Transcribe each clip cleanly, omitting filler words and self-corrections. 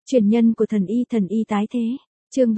Truyền nhân của thần y tái thế. Chương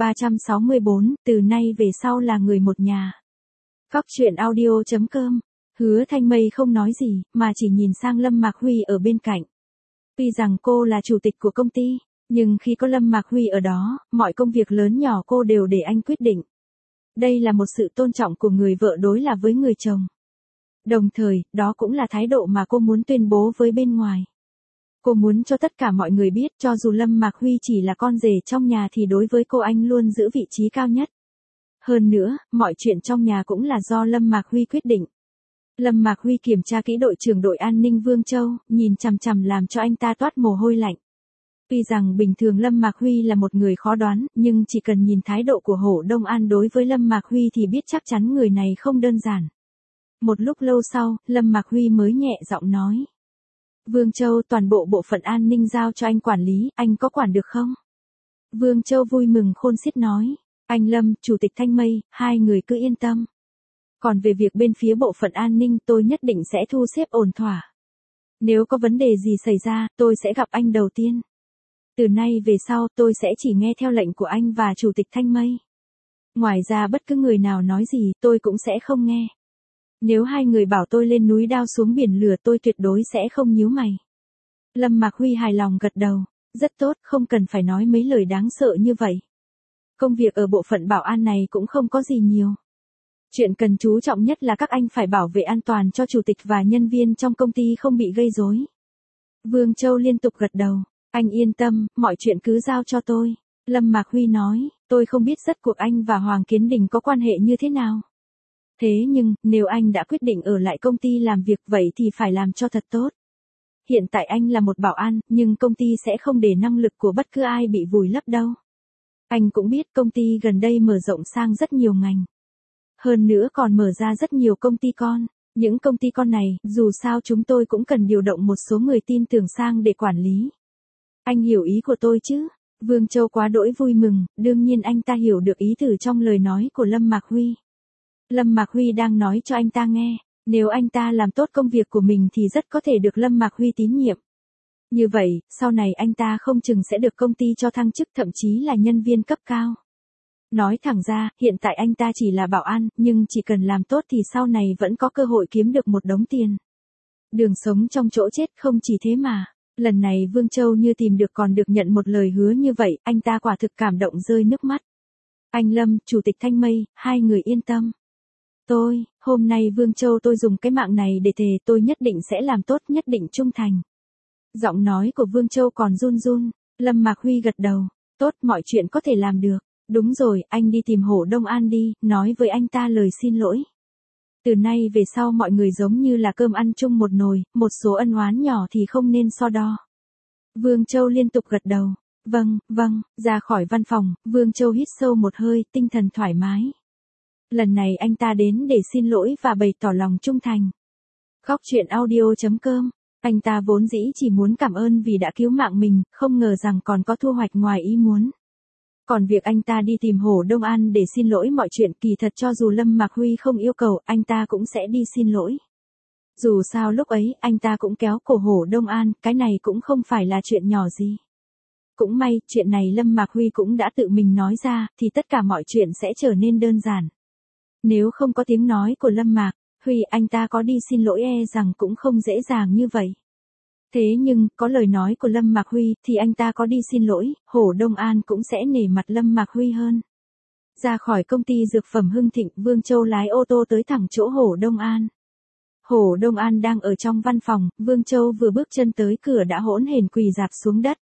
364, từ nay về sau là người một nhà. Các truyện audio.com. Hứa Thanh Mây không nói gì, mà chỉ nhìn sang Lâm Mạc Huy ở bên cạnh. Tuy rằng cô là chủ tịch của công ty, nhưng khi có Lâm Mạc Huy ở đó, mọi công việc lớn nhỏ cô đều để anh quyết định. Đây là một sự tôn trọng của người vợ đối là với người chồng. Đồng thời, đó cũng là thái độ mà cô muốn tuyên bố với bên ngoài. Cô muốn cho tất cả mọi người biết cho dù Lâm Mạc Huy chỉ là con rể trong nhà thì đối với cô anh luôn giữ vị trí cao nhất. Hơn nữa, mọi chuyện trong nhà cũng là do Lâm Mạc Huy quyết định. Lâm Mạc Huy kiểm tra kỹ đội trưởng đội an ninh Vương Châu, nhìn chằm chằm làm cho anh ta toát mồ hôi lạnh. Tuy rằng bình thường Lâm Mạc Huy là một người khó đoán, nhưng chỉ cần nhìn thái độ của Hổ Đông An đối với Lâm Mạc Huy thì biết chắc chắn người này không đơn giản. Một lúc lâu sau, Lâm Mạc Huy mới nhẹ giọng nói. Vương Châu, toàn bộ bộ phận an ninh giao cho anh quản lý, anh có quản được không? Vương Châu vui mừng khôn xiết nói. Anh Lâm, Chủ tịch Thanh Mây, hai người cứ yên tâm. Còn về việc bên phía bộ phận an ninh tôi nhất định sẽ thu xếp ổn thỏa. Nếu có vấn đề gì xảy ra, tôi sẽ gặp anh đầu tiên. Từ nay về sau tôi sẽ chỉ nghe theo lệnh của anh và Chủ tịch Thanh Mây. Ngoài ra bất cứ người nào nói gì tôi cũng sẽ không nghe. Nếu hai người bảo tôi lên núi đao xuống biển lửa tôi tuyệt đối sẽ không nhíu mày. Lâm Mạc Huy hài lòng gật đầu. Rất tốt, không cần phải nói mấy lời đáng sợ như vậy. Công việc ở bộ phận bảo an này cũng không có gì nhiều. Chuyện cần chú trọng nhất là các anh phải bảo vệ an toàn cho chủ tịch và nhân viên trong công ty không bị gây rối. Vương Châu liên tục gật đầu. Anh yên tâm, mọi chuyện cứ giao cho tôi. Lâm Mạc Huy nói, tôi không biết rốt cuộc anh và Hoàng Kiến Đình có quan hệ như thế nào. Thế nhưng, nếu anh đã quyết định ở lại công ty làm việc vậy thì phải làm cho thật tốt. Hiện tại anh là một bảo an, nhưng công ty sẽ không để năng lực của bất cứ ai bị vùi lấp đâu. Anh cũng biết công ty gần đây mở rộng sang rất nhiều ngành. Hơn nữa còn mở ra rất nhiều công ty con. Những công ty con này, dù sao chúng tôi cũng cần điều động một số người tin tưởng sang để quản lý. Anh hiểu ý của tôi chứ? Vương Châu quá đỗi vui mừng, đương nhiên anh ta hiểu được ý từ trong lời nói của Lâm Mạc Huy. Lâm Mạc Huy đang nói cho anh ta nghe, nếu anh ta làm tốt công việc của mình thì rất có thể được Lâm Mạc Huy tín nhiệm. Như vậy, sau này anh ta không chừng sẽ được công ty cho thăng chức thậm chí là nhân viên cấp cao. Nói thẳng ra, hiện tại anh ta chỉ là bảo an, nhưng chỉ cần làm tốt thì sau này vẫn có cơ hội kiếm được một đống tiền. Đường sống trong chỗ chết không chỉ thế mà. Lần này Vương Châu như tìm được còn được nhận một lời hứa như vậy, anh ta quả thực cảm động rơi nước mắt. Anh Lâm, Chủ tịch Thanh Mây, hai người yên tâm. Hôm nay Vương Châu tôi dùng cái mạng này để thề tôi nhất định sẽ làm tốt, nhất định trung thành. Giọng nói của Vương Châu còn run run. Lâm Mạc Huy gật đầu. Tốt, mọi chuyện có thể làm được. Đúng rồi, anh đi tìm Hổ Đông An đi, nói với anh ta lời xin lỗi. Từ nay về sau mọi người giống như là cơm ăn chung một nồi, một số ân oán nhỏ thì không nên so đo. Vương Châu liên tục gật đầu. Vâng, ra khỏi văn phòng, Vương Châu hít sâu một hơi, tinh thần thoải mái. Lần này anh ta đến để xin lỗi và bày tỏ lòng trung thành. Góc truyện audio.com. Anh ta vốn dĩ chỉ muốn cảm ơn vì đã cứu mạng mình, không ngờ rằng còn có thu hoạch ngoài ý muốn. Còn việc anh ta đi tìm Hổ Đông An để xin lỗi mọi chuyện kỳ thật cho dù Lâm Mạc Huy không yêu cầu, anh ta cũng sẽ đi xin lỗi. Dù sao lúc ấy, anh ta cũng kéo cổ Hổ Đông An, cái này cũng không phải là chuyện nhỏ gì. Cũng may, chuyện này Lâm Mạc Huy cũng đã tự mình nói ra, thì tất cả mọi chuyện sẽ trở nên đơn giản. Nếu không có tiếng nói của Lâm Mạc Huy, anh ta có đi xin lỗi rằng cũng không dễ dàng như vậy. Thế nhưng, có lời nói của Lâm Mạc Huy, thì anh ta có đi xin lỗi, Hổ Đông An cũng sẽ nể mặt Lâm Mạc Huy hơn. Ra khỏi công ty dược phẩm Hưng Thịnh, Vương Châu lái ô tô tới thẳng chỗ Hổ Đông An. Hổ Đông An đang ở trong văn phòng, Vương Châu vừa bước chân tới cửa đã hỗn hển quỳ rạp xuống đất.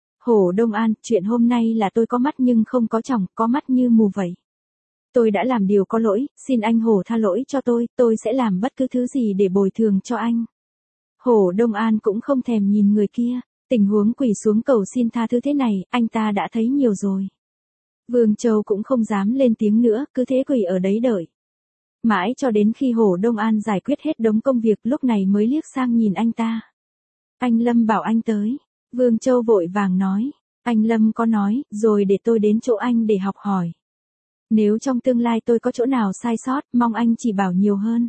Hổ Đông An, chuyện hôm nay là tôi có mắt nhưng không có tròng, có mắt như mù vậy. Tôi đã làm điều có lỗi, xin anh Hổ tha lỗi cho tôi sẽ làm bất cứ thứ gì để bồi thường cho anh. Hổ Đông An cũng không thèm nhìn người kia, tình huống quỳ xuống cầu xin tha thứ thế này, anh ta đã thấy nhiều rồi. Vương Châu cũng không dám lên tiếng nữa, cứ thế quỳ ở đấy đợi. Mãi cho đến khi Hổ Đông An giải quyết hết đống công việc lúc này mới liếc sang nhìn anh ta. Anh Lâm bảo anh tới. Vương Châu vội vàng nói. Anh Lâm có nói, rồi để tôi đến chỗ anh để học hỏi. Nếu trong tương lai tôi có chỗ nào sai sót, mong anh chỉ bảo nhiều hơn.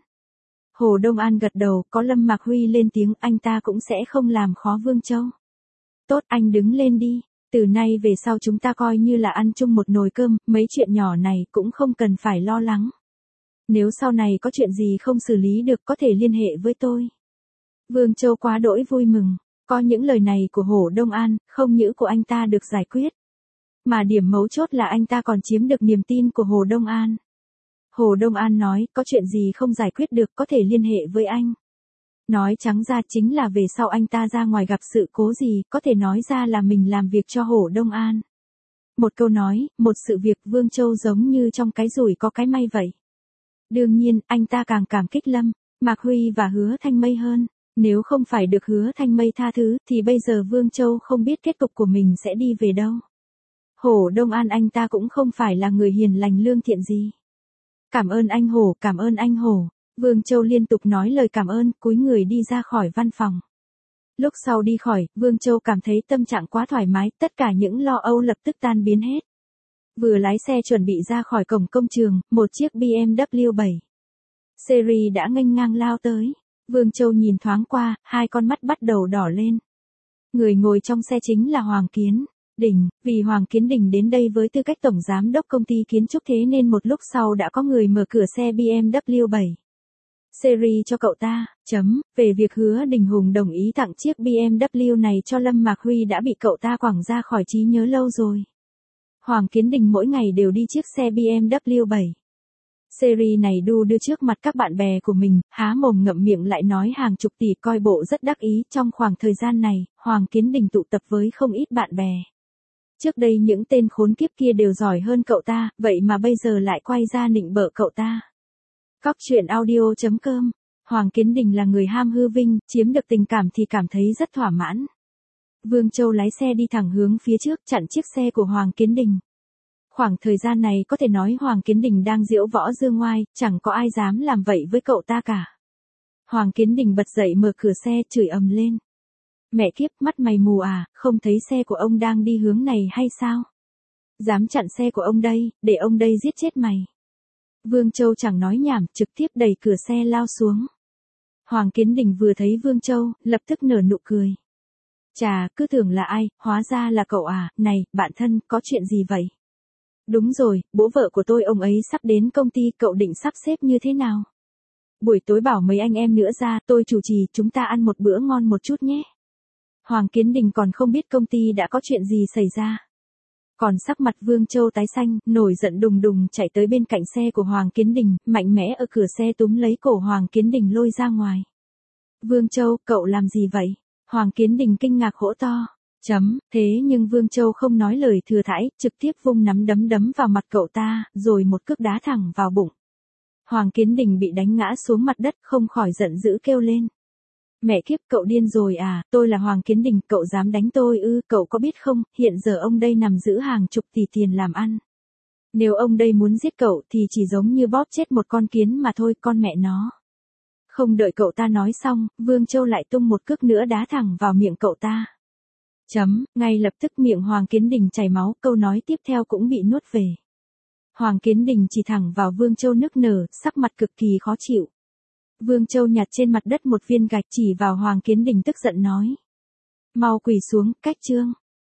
Hổ Đông An gật đầu, có Lâm Mạc Huy lên tiếng, anh ta cũng sẽ không làm khó Vương Châu. Tốt, anh đứng lên đi. Từ nay về sau chúng ta coi như là ăn chung một nồi cơm, mấy chuyện nhỏ này cũng không cần phải lo lắng. Nếu sau này có chuyện gì không xử lý được có thể liên hệ với tôi. Vương Châu quá đỗi vui mừng, có những lời này của Hồ Đông An, không những của anh ta được giải quyết. Mà điểm mấu chốt là anh ta còn chiếm được niềm tin của Hồ Đông An. Hồ Đông An nói, có chuyện gì không giải quyết được có thể liên hệ với anh. Nói trắng ra chính là về sau anh ta ra ngoài gặp sự cố gì, có thể nói ra là mình làm việc cho Hồ Đông An. Một câu nói, một sự việc Vương Châu giống như trong cái rủi có cái may vậy. Đương nhiên, anh ta càng cảm kích Lâm, Mạc Huy và Hứa Thanh Mây hơn. Nếu không phải được Hứa Thanh Mây tha thứ, thì bây giờ Vương Châu không biết kết cục của mình sẽ đi về đâu. Hồ Đông An anh ta cũng không phải là người hiền lành lương thiện gì. Cảm ơn anh Hồ, cảm ơn anh Hồ. Vương Châu liên tục nói lời cảm ơn, cúi người đi ra khỏi văn phòng. Lúc sau đi khỏi, Vương Châu cảm thấy tâm trạng quá thoải mái, tất cả những lo âu lập tức tan biến hết. Vừa lái xe chuẩn bị ra khỏi cổng công trường, một chiếc BMW 7 Series đã nghênh ngang lao tới. Vương Châu nhìn thoáng qua, hai con mắt bắt đầu đỏ lên. Người ngồi trong xe chính là Hoàng Kiến Đình, vì Hoàng Kiến Đình đến đây với tư cách tổng giám đốc công ty kiến trúc thế nên một lúc sau đã có người mở cửa xe BMW 7 Series cho cậu ta. Về việc Hứa Đình Hùng đồng ý tặng chiếc BMW này cho Lâm Mạc Huy đã bị cậu ta quẳng ra khỏi trí nhớ lâu rồi. Hoàng Kiến Đình mỗi ngày đều đi chiếc xe BMW 7 Series này đu đưa trước mặt các bạn bè của mình, há mồm ngậm miệng lại nói hàng chục tỷ, coi bộ rất đắc ý. Trong khoảng thời gian này, Hoàng Kiến Đình tụ tập với không ít bạn bè. Trước đây những tên khốn kiếp kia đều giỏi hơn cậu ta, vậy mà bây giờ lại quay ra nịnh bợ cậu ta. Cóc truyện audio.com. Hoàng Kiến Đình là người ham hư vinh, chiếm được tình cảm thì cảm thấy rất thỏa mãn. Vương Châu lái xe đi thẳng hướng phía trước, chặn chiếc xe của Hoàng Kiến Đình. Khoảng thời gian này có thể nói Hoàng Kiến Đình đang diễu võ dương ngoai, chẳng có ai dám làm vậy với cậu ta cả. Hoàng Kiến Đình bật dậy mở cửa xe, chửi ầm lên. Mẹ kiếp, mắt mày mù à, không thấy xe của ông đang đi hướng này hay sao? Dám chặn xe của ông đây, để ông đây giết chết mày. Vương Châu chẳng nói nhảm, trực tiếp đẩy cửa xe lao xuống. Hoàng Kiến Đình vừa thấy Vương Châu, lập tức nở nụ cười. Chà, cứ tưởng là ai, hóa ra là cậu à, này, bạn thân, có chuyện gì vậy? Đúng rồi, bố vợ của tôi ông ấy sắp đến công ty, cậu định sắp xếp như thế nào? Buổi tối bảo mấy anh em nữa ra, tôi chủ trì, chúng ta ăn một bữa ngon một chút nhé. Hoàng Kiến Đình còn không biết công ty đã có chuyện gì xảy ra. Còn sắc mặt Vương Châu tái xanh, nổi giận đùng đùng chạy tới bên cạnh xe của Hoàng Kiến Đình, mạnh mẽ ở cửa xe túm lấy cổ Hoàng Kiến Đình lôi ra ngoài. Vương Châu, cậu làm gì vậy? Hoàng Kiến Đình kinh ngạc hỗ to. Thế nhưng Vương Châu không nói lời thừa thãi, trực tiếp vung nắm đấm đấm vào mặt cậu ta, rồi một cước đá thẳng vào bụng. Hoàng Kiến Đình bị đánh ngã xuống mặt đất, không khỏi giận dữ kêu lên. Mẹ kiếp, cậu điên rồi à, tôi là Hoàng Kiến Đình, cậu dám đánh tôi ư? Cậu có biết không, hiện giờ ông đây nằm giữ hàng chục tỷ tiền làm ăn. Nếu ông đây muốn giết cậu thì chỉ giống như bóp chết một con kiến mà thôi, con mẹ nó. Không đợi cậu ta nói xong, Vương Châu lại tung một cước nữa đá thẳng vào miệng cậu ta. Ngay lập tức miệng Hoàng Kiến Đình chảy máu, câu nói tiếp theo cũng bị nuốt về. Hoàng Kiến Đình chỉ thẳng vào Vương Châu nức nở, sắc mặt cực kỳ khó chịu. Vương Châu nhặt trên mặt đất một viên gạch chỉ vào Hoàng Kiến Đình tức giận nói. Mau quỳ xuống, cách chương.